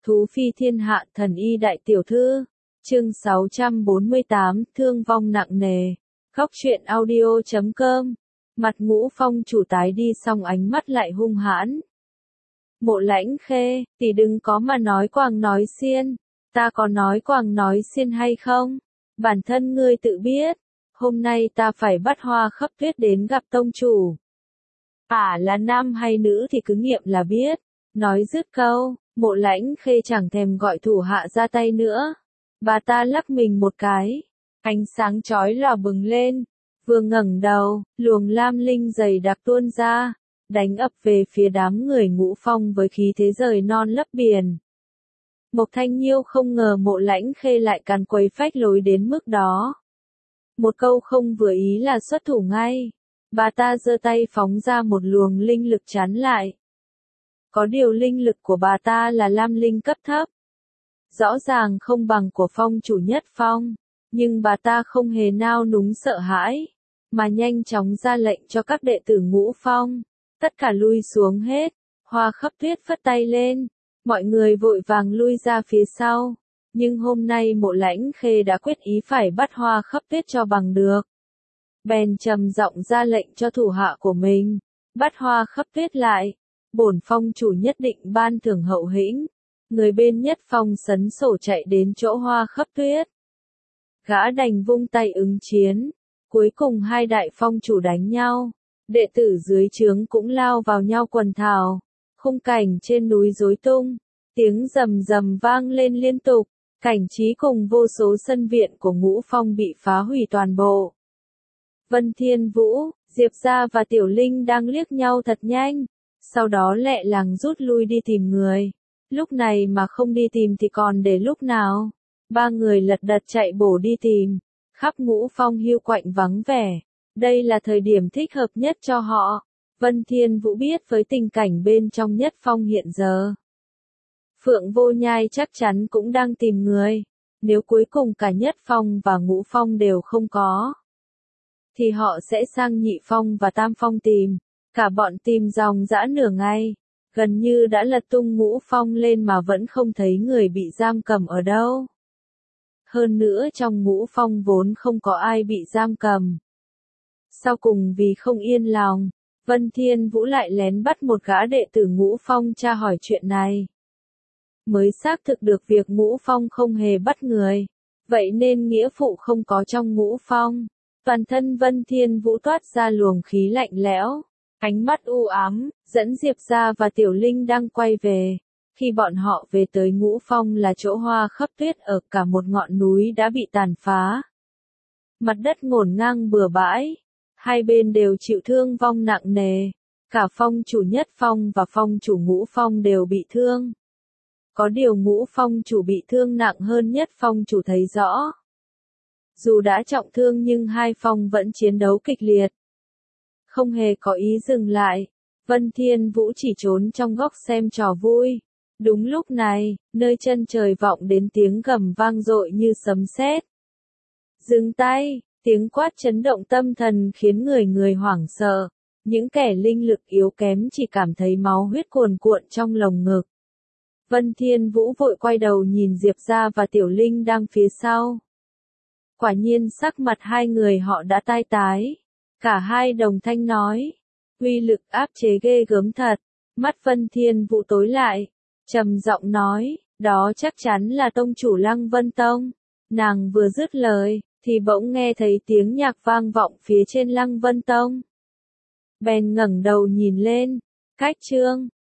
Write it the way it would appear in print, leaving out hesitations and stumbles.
Thú phi thiên hạ thần y đại tiểu thư. Chương 648, thương vong nặng nề. Khóc chuyện audio.com. Mặt Ngũ Phong chủ tái đi xong ánh mắt lại hung hãn. Mộ Lãnh Khê, tỷ đừng có mà nói quàng nói xiên. Ta có nói quàng nói xiên hay không? Bản thân ngươi tự biết. Hôm nay ta phải bắt Hoa Khắp Tuyết đến gặp tông chủ. Là nam hay nữ thì cứ nghiệm là biết. Nói dứt câu, Mộ Lãnh Khê chẳng thèm gọi thủ hạ ra tay nữa. Bà ta lắc mình một cái. Ánh sáng chói lòa bừng lên. Vừa ngẩng đầu, luồng lam linh dày đặc tuôn ra, đánh ập về phía đám người Ngũ Phong với khí thế rời non lấp biển. Mộc Thanh Nhiêu không ngờ Mộ Lãnh Khê lại càn quấy phách lối đến mức đó. Một câu không vừa ý là xuất thủ ngay. Bà ta giơ tay phóng ra một luồng linh lực chắn lại. Có điều linh lực của bà ta là lam linh cấp thấp. Rõ ràng không bằng của phong chủ Nhất Phong, nhưng bà ta không hề nao núng sợ hãi, mà nhanh chóng ra lệnh cho các đệ tử Ngũ Phong, tất cả lui xuống hết. Hoa Khắp Tuyết phất tay lên, mọi người vội vàng lui ra phía sau, nhưng hôm nay Mộ Lãnh Khê đã quyết ý phải bắt Hoa Khắp Tuyết cho bằng được. Bèn trầm giọng ra lệnh cho thủ hạ của mình, bắt Hoa Khắp Tuyết lại, bổn phong chủ nhất định ban thưởng hậu hĩnh. Người bên Nhất Phong sấn sổ chạy đến chỗ Hoa Khắp Tuyết. Gã đành vung tay ứng chiến. Cuối cùng hai đại phong chủ đánh nhau. Đệ tử dưới trướng cũng lao vào nhau quần thảo. Khung cảnh trên núi rối tung. Tiếng rầm rầm vang lên liên tục. Cảnh trí cùng vô số sân viện của Ngũ Phong bị phá hủy toàn bộ. Vân Thiên Vũ, Diệp Gia và Tiểu Linh đang liếc nhau thật nhanh. Sau đó lẹ làng rút lui đi tìm người. Lúc này mà không đi tìm thì còn để lúc nào? Ba người lật đật chạy bổ đi tìm. Khắp Ngũ Phong hiu quạnh vắng vẻ. Đây là thời điểm thích hợp nhất cho họ. Vân Thiên Vũ biết với tình cảnh bên trong Nhất Phong hiện giờ. Phượng Vô Nhai chắc chắn cũng đang tìm người. Nếu cuối cùng cả Nhất Phong và Ngũ Phong đều không có, thì họ sẽ sang Nhị Phong và Tam Phong tìm. Cả bọn tìm dòng dã nửa ngày. Gần như đã lật tung Ngũ Phong lên mà vẫn không thấy người bị giam cầm ở đâu. Hơn nữa trong Ngũ Phong vốn không có ai bị giam cầm. Sau cùng vì không yên lòng, Vân Thiên Vũ lại lén bắt một gã đệ tử Ngũ Phong tra hỏi chuyện này. Mới xác thực được việc Ngũ Phong không hề bắt người. Vậy nên nghĩa phụ không có trong Ngũ Phong. Toàn thân Vân Thiên Vũ toát ra luồng khí lạnh lẽo. Ánh mắt u ám, dẫn Diệp Gia và Tiểu Linh đang quay về. Khi bọn họ về tới Ngũ Phong là chỗ Hoa Khắp Tuyết ở, cả một ngọn núi đã bị tàn phá. Mặt đất ngổn ngang bừa bãi. Hai bên đều chịu thương vong nặng nề. Cả phong chủ Nhất Phong và phong chủ Ngũ Phong đều bị thương. Có điều Ngũ Phong chủ bị thương nặng hơn Nhất Phong chủ thấy rõ. Dù đã trọng thương nhưng hai phong vẫn chiến đấu kịch liệt. Không hề có ý dừng lại. Vân Thiên Vũ chỉ trốn trong góc xem trò vui. Đúng lúc này, nơi chân trời vọng đến tiếng gầm vang dội như sấm sét. Dừng tay, tiếng quát chấn động tâm thần khiến người người hoảng sợ. Những kẻ linh lực yếu kém chỉ cảm thấy máu huyết cuồn cuộn trong lồng ngực. Vân Thiên Vũ vội quay đầu nhìn Diệp Gia và Tiểu Linh đang phía sau. Quả nhiên sắc mặt hai người họ đã tai tái. Cả hai đồng thanh nói. Uy lực áp chế ghê gớm thật. Mắt Vân Thiên Vũ tối lại. Trầm giọng nói. Đó chắc chắn là tông chủ Lăng Vân Tông. Nàng vừa dứt lời, thì bỗng nghe thấy tiếng nhạc vang vọng phía trên Lăng Vân Tông. Bèn ngẩng đầu nhìn lên. Cách chương